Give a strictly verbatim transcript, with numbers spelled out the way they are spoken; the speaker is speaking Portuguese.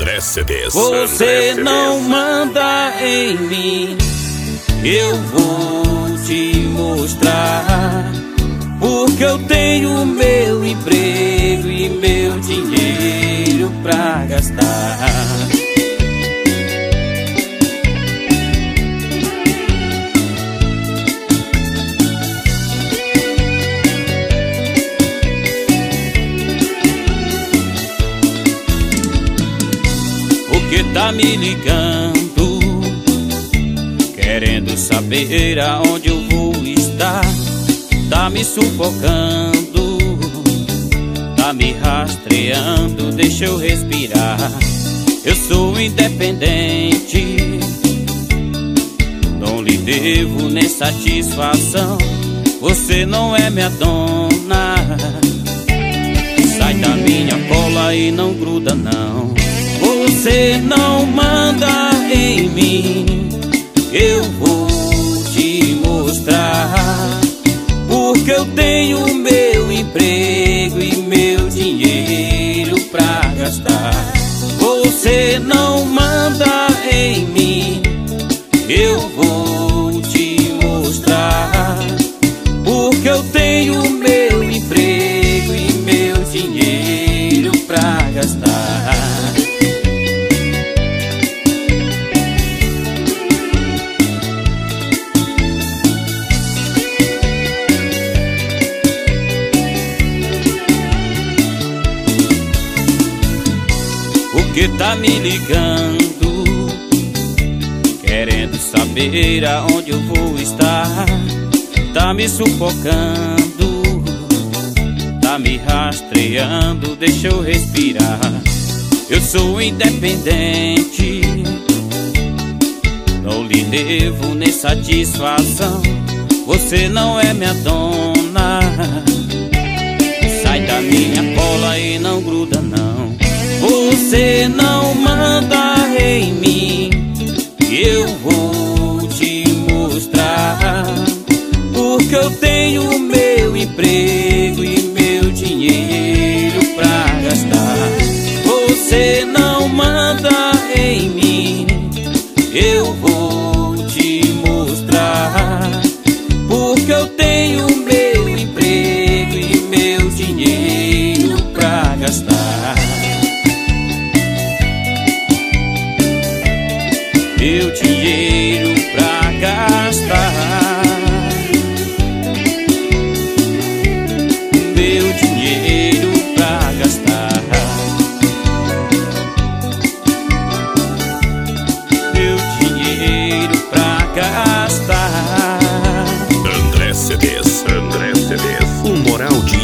André Cedês. Você não manda em mim, eu vou te mostrar. Porque eu tenho meu emprego e meu dinheiro pra gastar. Que tá me ligando, querendo saber aonde eu vou estar. Tá me sufocando, tá me rastreando, deixa eu respirar. Eu sou independente, não lhe devo nem satisfação. Você não é minha dona, sai da minha cola e não gruda não. Você não manda em mim, eu vou te mostrar. Porque eu tenho meu emprego e meu dinheiro pra gastar. Você não manda em mim, eu vou te mostrar. Porque eu tenho meu emprego e meu dinheiro pra gastar. Que tá me ligando, querendo saber aonde eu vou estar. Tá me sufocando, tá me rastreando, deixa eu respirar. Eu sou independente, não lhe devo nem satisfação. Você não é minha dona, sai da minha cola e não gruda não. Você não manda em mim, eu vou te mostrar. Porque eu tenho meu emprego e meu dinheiro pra gastar. Você não manda em mim, eu vou te mostrar. Porque eu tenho meu emprego e meu dinheiro pra gastar. Meu dinheiro pra gastar. Meu dinheiro pra gastar. Meu dinheiro pra gastar. André Cedês, André Cedês. O Moral de